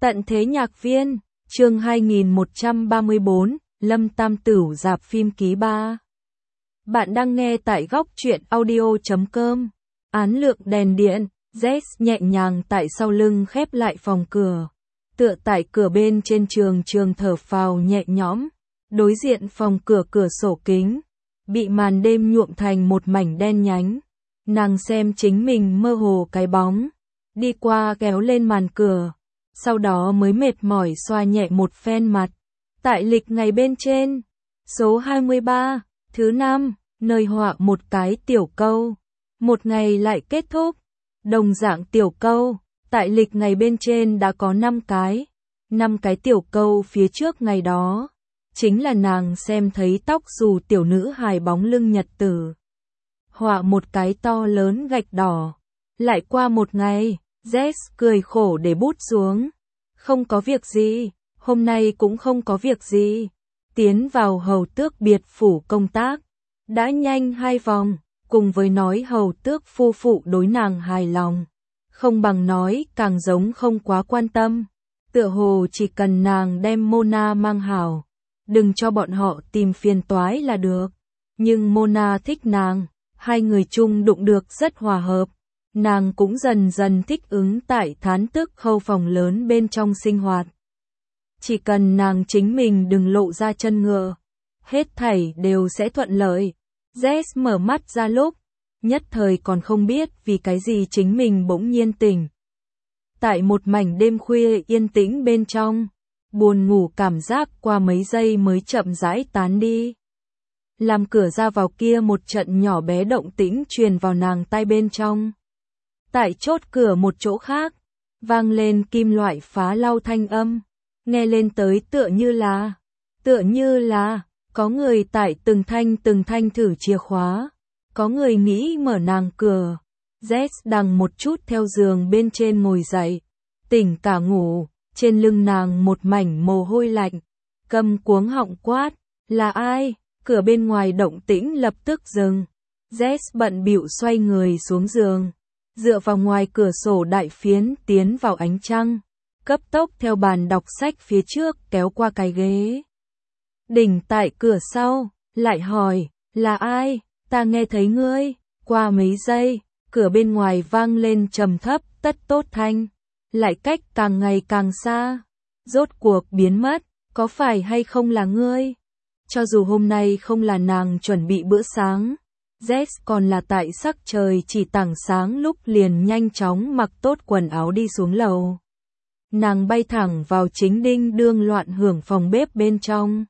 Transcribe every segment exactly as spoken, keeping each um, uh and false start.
Tận thế nhạc viên, chương hai nghìn một trăm ba mươi bốn, Lâm Tam Tửu rạp phim ký ba. Bạn đang nghe tại góc truyện audio chấm com. Án lượng đèn điện, Jess nhẹ nhàng tại sau lưng khép lại phòng cửa. Tựa tại cửa bên trên trường trường thở phào nhẹ nhõm. Đối diện phòng cửa cửa sổ kính, bị màn đêm nhuộm thành một mảnh đen nhánh. Nàng xem chính mình mơ hồ cái bóng, đi qua kéo lên màn cửa. Sau đó mới mệt mỏi xoa nhẹ một phen mặt. Tại lịch ngày bên trên, số hai mươi ba, thứ năm, nơi họa một cái tiểu câu. Một ngày lại kết thúc. Đồng dạng tiểu câu, tại lịch ngày bên trên đã có năm cái. năm cái tiểu câu phía trước ngày đó, chính là nàng xem thấy tóc dù tiểu nữ hài bóng lưng nhật tử. Họa một cái to lớn gạch đỏ. Lại qua một ngày, Jess cười khổ để bút xuống. Không có việc gì, hôm nay cũng không có việc gì. Tiến vào hầu tước biệt phủ công tác. Đã nhanh hai vòng, cùng với nói hầu tước phu phụ đối nàng hài lòng. Không bằng nói càng giống không quá quan tâm. Tựa hồ chỉ cần nàng đem Mona mang hảo. Đừng cho bọn họ tìm phiền toái là được. Nhưng Mona thích nàng, hai người chung đụng được rất hòa hợp. Nàng cũng dần dần thích ứng tại thán tức khâu phòng lớn bên trong sinh hoạt. Chỉ cần nàng chính mình đừng lộ ra chân ngựa, hết thảy đều sẽ thuận lợi. Jess mở mắt ra lúc, nhất thời còn không biết vì cái gì chính mình bỗng nhiên tỉnh. Tại một mảnh đêm khuya yên tĩnh bên trong, buồn ngủ cảm giác qua mấy giây mới chậm rãi tán đi. Làm cửa ra vào kia một trận nhỏ bé động tĩnh truyền vào nàng tai bên trong. Tại chốt cửa một chỗ khác, vang lên kim loại phá lau thanh âm, nghe lên tới tựa như là, tựa như là, có người tại từng thanh từng thanh thử chìa khóa, có người nghĩ mở nàng cửa. Jess đằng một chút theo giường bên trên ngồi dậy, tỉnh cả ngủ, trên lưng nàng một mảnh mồ hôi lạnh, cầm cuống họng quát, là ai? Cửa bên ngoài động tĩnh lập tức dừng. Jess bận bịu xoay người xuống giường. Dựa vào ngoài cửa sổ đại phiến tiến vào ánh trăng, cấp tốc theo bàn đọc sách phía trước kéo qua cái ghế. Đỉnh tại cửa sau, lại hỏi, là ai? Ta nghe thấy ngươi. Qua mấy giây, cửa bên ngoài vang lên trầm thấp, tất tốt thanh, lại cách càng ngày càng xa. Rốt cuộc biến mất, có phải hay không là ngươi? Cho dù hôm nay không là nàng chuẩn bị bữa sáng, Jess còn là tại sắc trời chỉ tảng sáng lúc liền nhanh chóng mặc tốt quần áo đi xuống lầu. Nàng bay thẳng vào chính đinh đương loạn hưởng phòng bếp bên trong.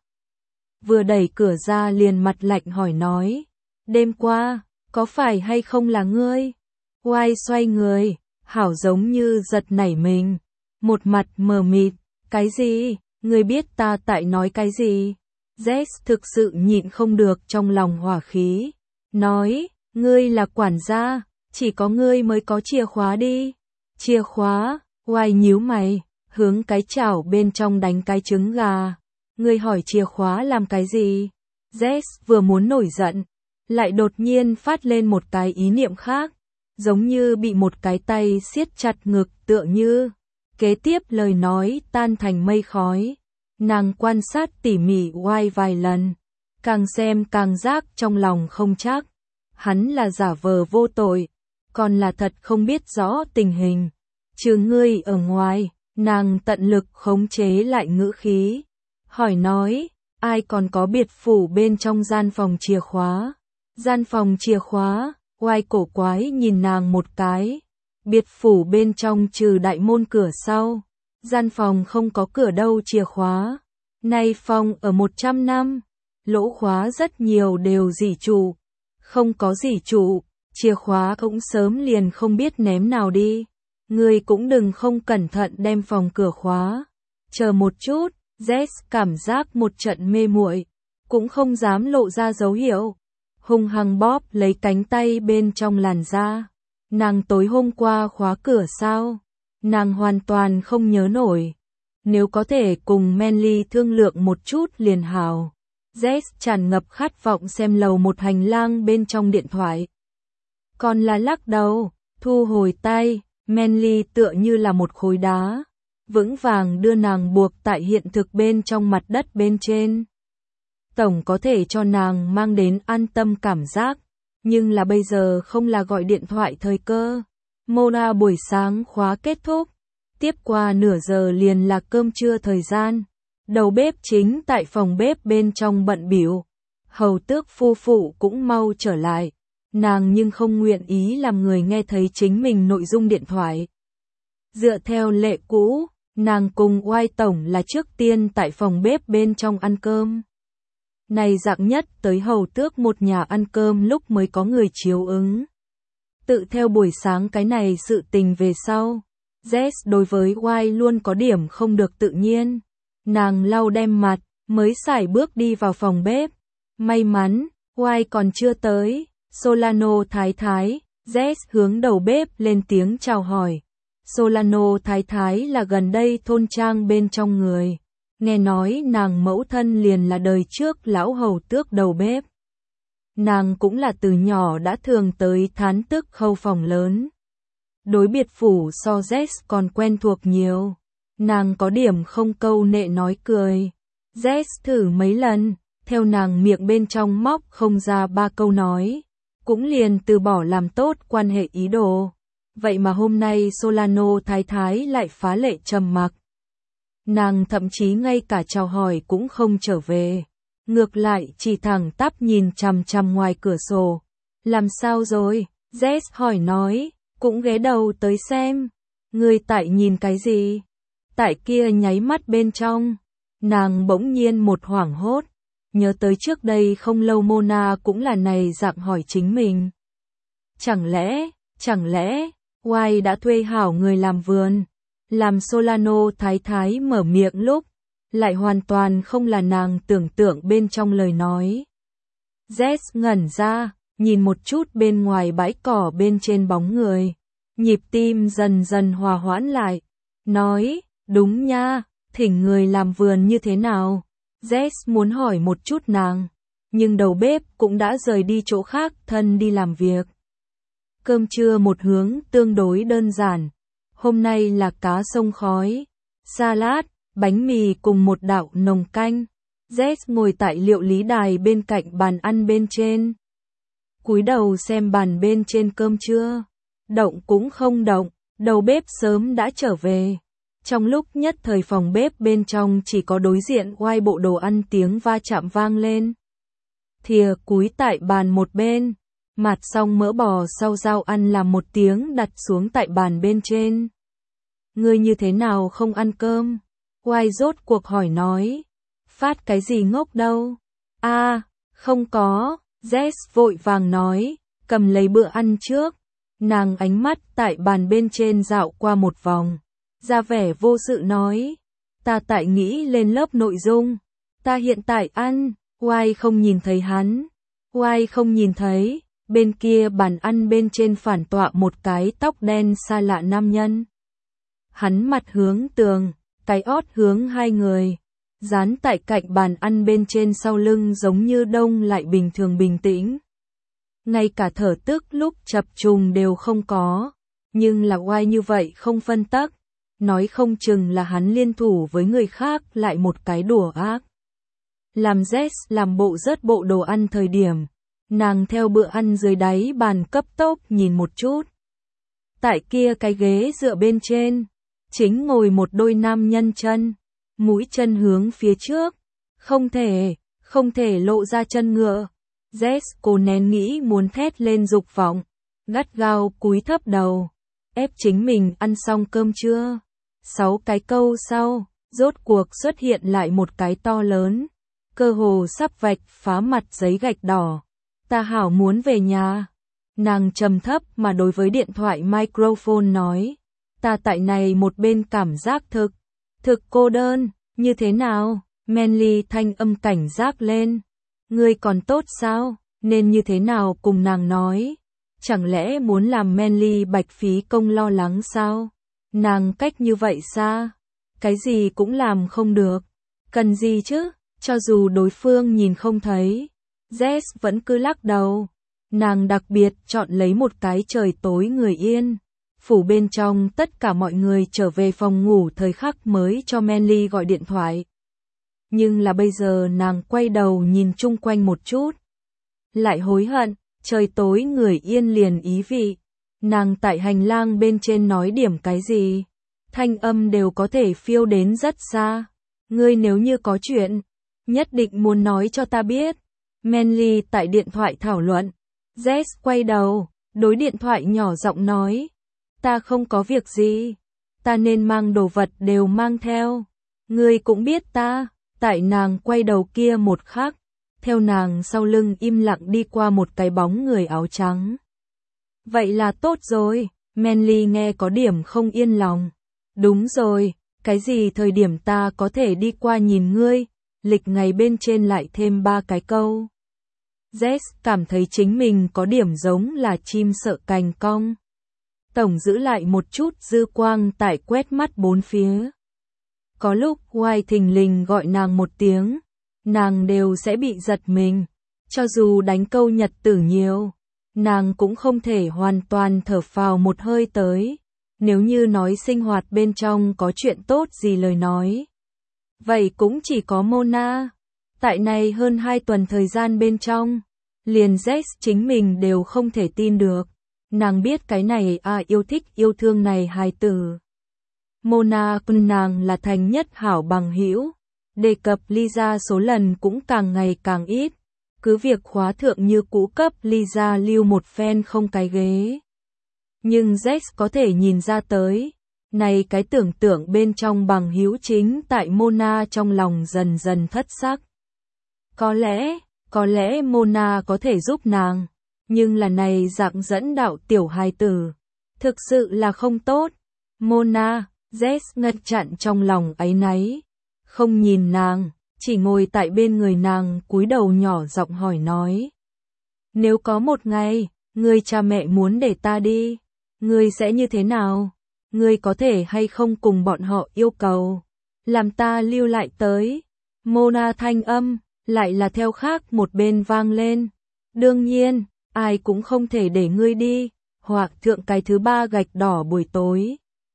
Vừa đẩy cửa ra liền mặt lạnh hỏi nói, đêm qua, có phải hay không là ngươi? Oai xoay người, hảo giống như giật nảy mình, một mặt mờ mịt, cái gì, ngươi biết ta tại nói cái gì? Jess thực sự nhịn không được trong lòng hỏa khí. Nói, ngươi là quản gia, chỉ có ngươi mới có chìa khóa đi. Chìa khóa, oai nhíu mày, hướng cái chảo bên trong đánh cái trứng gà. Ngươi hỏi chìa khóa làm cái gì? Jess vừa muốn nổi giận, lại đột nhiên phát lên một cái ý niệm khác, giống như bị một cái tay siết chặt ngực tựa như. Kế tiếp lời nói tan thành mây khói. Nàng quan sát tỉ mỉ oai vài lần. Càng xem càng giác trong lòng không chắc. Hắn là giả vờ vô tội, còn là thật không biết rõ tình hình. Trừ ngươi ở ngoài, nàng tận lực khống chế lại ngữ khí. Hỏi nói, ai còn có biệt phủ bên trong gian phòng chìa khóa? Gian phòng chìa khóa, oai cổ quái nhìn nàng một cái. Biệt phủ bên trong trừ đại môn cửa sau. Gian phòng không có cửa đâu chìa khóa. Nay phòng ở một trăm năm. Lỗ khóa rất nhiều đều rỉ trụ. Không có rỉ trụ, chìa khóa cũng sớm liền không biết ném nào đi. Ngươi cũng đừng không cẩn thận đem phòng cửa khóa. Chờ một chút, Jess cảm giác một trận mê muội, cũng không dám lộ ra dấu hiệu. Hung hăng bóp lấy cánh tay bên trong làn da. Nàng tối hôm qua khóa cửa sao? Nàng hoàn toàn không nhớ nổi. Nếu có thể cùng Manly thương lượng một chút liền hảo. Jess tràn ngập khát vọng xem lầu một hành lang bên trong điện thoại. Còn là lắc đầu, thu hồi tay, Manly tựa như là một khối đá. vững vàng đưa nàng buộc tại hiện thực bên trong mặt đất bên trên. Tổng có thể cho nàng mang đến an tâm cảm giác, nhưng là bây giờ không là gọi điện thoại thời cơ. Mona buổi sáng khóa kết thúc, tiếp qua nửa giờ liền là cơm trưa thời gian. Đầu bếp chính tại phòng bếp bên trong bận bịu. Hầu tước phu phụ cũng mau trở lại. Nàng nhưng không nguyện ý làm người nghe thấy chính mình nội dung điện thoại. Dựa theo lệ cũ, nàng cùng oai tổng là trước tiên tại phòng bếp bên trong ăn cơm. Này dạng nhất tới hầu tước một nhà ăn cơm lúc mới có người chiếu ứng. Tự theo buổi sáng cái này sự tình về sau, Jess đối với oai luôn có điểm không được tự nhiên. Nàng lau đem mặt, mới sải bước đi vào phòng bếp. May mắn, oai còn chưa tới. Solano thái thái, Jess hướng đầu bếp lên tiếng chào hỏi. Solano thái thái là gần đây thôn trang bên trong người. Nghe nói nàng mẫu thân liền là đời trước lão hầu tước đầu bếp. Nàng cũng là từ nhỏ đã thường tới thán tức khâu phòng lớn. Đối biệt phủ so Jess còn quen thuộc nhiều. Nàng có điểm không câu nệ nói cười. Jess thử mấy lần, theo nàng miệng bên trong móc không ra ba câu nói. Cũng liền từ bỏ làm tốt quan hệ ý đồ. Vậy mà hôm nay Solano thái thái lại phá lệ trầm mặc. Nàng thậm chí ngay cả chào hỏi cũng không trở về. Ngược lại chỉ thẳng tắp nhìn chằm chằm ngoài cửa sổ. Làm sao rồi? Jess hỏi nói, cũng ghé đầu tới xem. Người tại nhìn cái gì? Tại kia nháy mắt bên trong. Nàng bỗng nhiên một hoảng hốt. Nhớ tới trước đây không lâu Mona cũng là này dạng hỏi chính mình. Chẳng lẽ, chẳng lẽ, oai đã thuê hảo người làm vườn? Làm Solano thái thái mở miệng lúc, lại hoàn toàn không là nàng tưởng tượng bên trong lời nói. Jess ngẩn ra, nhìn một chút bên ngoài bãi cỏ bên trên bóng người. Nhịp tim dần dần hòa hoãn lại. Nói, đúng nha, thỉnh người làm vườn như thế nào? Jess muốn hỏi một chút nàng, nhưng đầu bếp cũng đã rời đi chỗ khác thân đi làm việc. Cơm trưa một hướng tương đối đơn giản. Hôm nay là cá sông khói, salad, bánh mì cùng một đạo nồng canh. Jess ngồi tại liệu lý đài bên cạnh bàn ăn bên trên. Cúi đầu xem bàn bên trên cơm trưa. Động cũng không động, đầu bếp sớm đã trở về. Trong lúc nhất thời phòng bếp bên trong chỉ có đối diện oai bộ đồ ăn tiếng va chạm vang lên. Thìa cúi tại bàn một bên, mạt xong mỡ bò sau dao ăn làm một tiếng đặt xuống tại bàn bên trên. Ngươi như thế nào không ăn cơm? Oai rốt cuộc hỏi nói. Phát cái gì ngốc đâu? A, à, không có, Jess vội vàng nói, cầm lấy bữa ăn trước. Nàng ánh mắt tại bàn bên trên dạo qua một vòng. Ra vẻ vô sự nói, ta tại nghĩ lên lớp nội dung, ta hiện tại ăn, oai không nhìn thấy hắn, oai không nhìn thấy, bên kia bàn ăn bên trên phản tọa một cái tóc đen xa lạ nam nhân. Hắn mặt hướng tường, cái ót hướng hai người, dán tại cạnh bàn ăn bên trên sau lưng giống như đông lại bình thường bình tĩnh. Ngay cả thở tức lúc chập trùng đều không có, nhưng là oai như vậy không phân tắc. Nói không chừng là hắn liên thủ với người khác lại một cái đùa ác. Làm Jess làm bộ rớt bộ đồ ăn thời điểm, nàng theo bữa ăn dưới đáy bàn cấp tốc nhìn một chút. Tại kia cái ghế dựa bên trên, chính ngồi một đôi nam nhân chân, mũi chân hướng phía trước, không thể, không thể lộ ra chân ngựa. Jess cố nén nghĩ muốn thét lên dục vọng, gắt gao cúi thấp đầu, ép chính mình ăn xong cơm trưa. Sáu cái câu sau, rốt cuộc xuất hiện lại một cái to lớn, cơ hồ sắp vạch phá mặt giấy gạch đỏ. Ta hảo muốn về nhà. Nàng trầm thấp mà đối với điện thoại microphone nói, ta tại này một bên cảm giác thực, thực cô đơn, như thế nào? Manly thanh âm cảnh giác lên. Ngươi còn tốt sao? Nên như thế nào cùng nàng nói? Chẳng lẽ muốn làm Manly bạch phí công lo lắng sao? Nàng cách như vậy xa, cái gì cũng làm không được, cần gì chứ, cho dù đối phương nhìn không thấy. Jess vẫn cứ lắc đầu, nàng đặc biệt chọn lấy một cái trời tối người yên, Phủ bên trong tất cả mọi người trở về phòng ngủ thời khắc mới cho Manly gọi điện thoại. Nhưng là bây giờ nàng quay đầu nhìn chung quanh một chút. Lại hối hận, trời tối người yên liền ý vị. Nàng tại hành lang bên trên nói điểm cái gì? Thanh âm đều có thể phiêu đến rất xa. Ngươi nếu như có chuyện, nhất định muốn nói cho ta biết. Manly tại điện thoại thảo luận. Jess quay đầu, đối điện thoại nhỏ giọng nói. Ta không có việc gì. Ta nên mang đồ vật đều mang theo. Ngươi cũng biết ta. Tại nàng quay đầu kia một khắc. Theo nàng sau lưng im lặng đi qua một cái bóng người áo trắng. Vậy là tốt rồi. Manly nghe có điểm không yên lòng. Đúng rồi, cái gì thời điểm ta có thể đi qua nhìn ngươi, lịch ngày bên trên lại thêm ba cái câu. Jess cảm thấy chính mình có điểm giống là chim sợ cành cong. Tổng giữ lại một chút dư quang tại quét mắt bốn phía. Có lúc White thình lình gọi nàng một tiếng, nàng đều sẽ bị giật mình. Cho dù đánh câu nhật tử nhiều, nàng cũng không thể hoàn toàn thở phào một hơi tới. Nếu như nói sinh hoạt bên trong có chuyện tốt gì lời nói. Vậy cũng chỉ có Mona. Tại này hơn hai tuần thời gian bên trong, liền Jess chính mình đều không thể tin được. Nàng biết cái này à yêu thích yêu thương này hài tử. Mona cùng nàng là thành nhất hảo bằng hữu. Đề cập Lisa số lần cũng càng ngày càng ít. Cứ việc khóa thượng như cũ cấp Lisa lưu một phen không cái ghế. Nhưng Jess có thể nhìn ra tới, này cái tưởng tượng bên trong bằng hữu chính tại Mona trong lòng dần dần thất sắc. Có lẽ, có lẽ Mona có thể giúp nàng, nhưng là này dạng dẫn đạo tiểu hài tử, thực sự là không tốt. Mona, Jess ngăn chặn trong lòng áy náy, không nhìn nàng, chỉ ngồi tại bên người nàng cúi đầu nhỏ giọng hỏi nói. Nếu có một ngày, người cha mẹ muốn để ta đi, ngươi sẽ như thế nào? Ngươi có thể hay không cùng bọn họ yêu cầu, làm ta lưu lại tới? Mona thanh âm, lại là theo khác một bên vang lên. Đương nhiên, ai cũng không thể để ngươi đi, hoặc thượng cái thứ ba gạch đỏ buổi tối.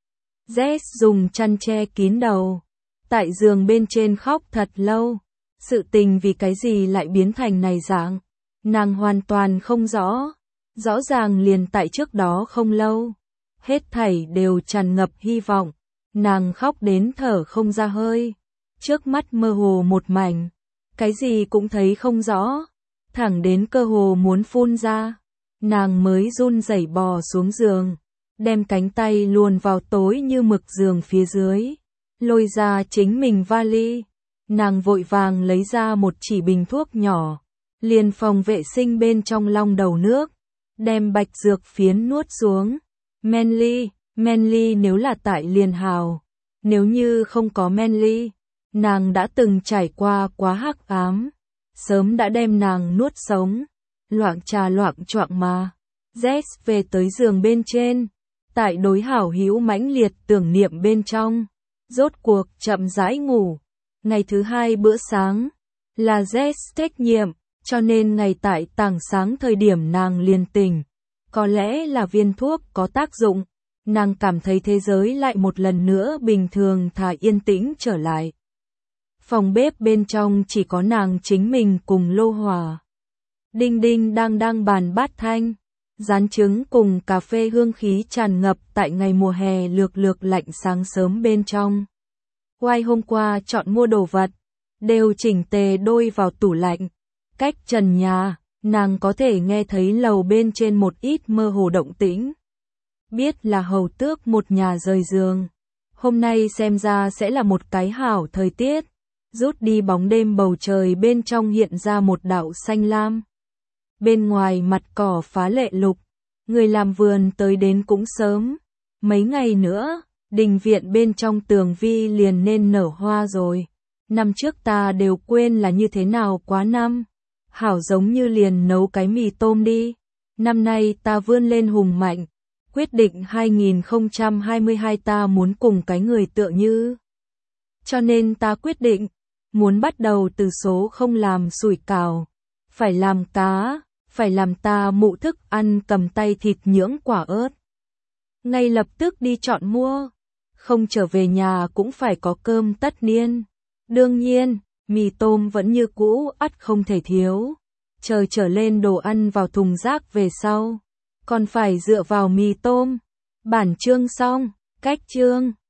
Jess dùng chăn che kín đầu, tại giường bên trên khóc thật lâu. Sự tình vì cái gì lại biến thành này dạng, nàng hoàn toàn không rõ. Rõ ràng liền tại trước đó không lâu, hết thảy đều tràn ngập hy vọng, nàng khóc đến thở không ra hơi, trước mắt mơ hồ một mảnh, cái gì cũng thấy không rõ, thẳng đến cơ hồ muốn phun ra, nàng mới run rẩy bò xuống giường, đem cánh tay luồn vào tối như mực giường phía dưới, lôi ra chính mình vali, nàng vội vàng lấy ra một chỉ bình thuốc nhỏ, liền phòng vệ sinh bên trong long đầu nước. Đem bạch dược phiến nuốt xuống. Manly, Manly nếu là tại liền hào. Nếu như không có Manly, nàng đã từng trải qua quá hắc ám. Sớm đã đem nàng nuốt sống. Loạng trà loạng choạng mà. Jess về tới giường bên trên. Tại đối hảo hữu mãnh liệt tưởng niệm bên trong. Rốt cuộc chậm rãi ngủ. Ngày thứ hai bữa sáng. Là Jess trách nhiệm. Cho nên ngày tại tảng sáng thời điểm nàng liền tỉnh, có lẽ là viên thuốc có tác dụng, nàng cảm thấy thế giới lại một lần nữa bình thường thà yên tĩnh trở lại. Phòng bếp bên trong chỉ có nàng chính mình cùng Lô Hòa. Đinh đinh đang đang bàn bát thanh, rán trứng cùng cà phê hương khí tràn ngập tại ngày mùa hè lược lược lạnh sáng sớm bên trong. Quay hôm qua chọn mua đồ vật, đều chỉnh tề đôi vào tủ lạnh. Cách trần nhà, nàng có thể nghe thấy lầu bên trên một ít mơ hồ động tĩnh. Biết là hầu tước một nhà rời giường. Hôm nay xem ra sẽ là một cái hảo thời tiết. Rút đi bóng đêm bầu trời bên trong hiện ra một đạo xanh lam. Bên ngoài mặt cỏ phá lệ lục. Người làm vườn tới đến cũng sớm. Mấy ngày nữa, đình viện bên trong tường vi liền nên nở hoa rồi. Năm trước ta đều quên là như thế nào quá năm. Hảo giống như liền nấu cái mì tôm đi. Năm nay ta vươn lên hùng mạnh. Quyết định hai nghìn không trăm hai mươi hai ta muốn cùng cái người tựa như. Cho nên ta quyết định, muốn bắt đầu từ số không làm sủi cảo. Phải làm cá, phải làm ta mụ thức ăn cầm tay thịt nhưỡng quả ớt. ngay lập tức đi chọn mua. Không trở về nhà cũng phải có cơm tất niên. Đương nhiên, mì tôm vẫn như cũ ắt không thể thiếu. Chờ trở lên đồ ăn vào thùng rác về sau, còn phải dựa vào mì tôm. Bản chương xong, cách chương.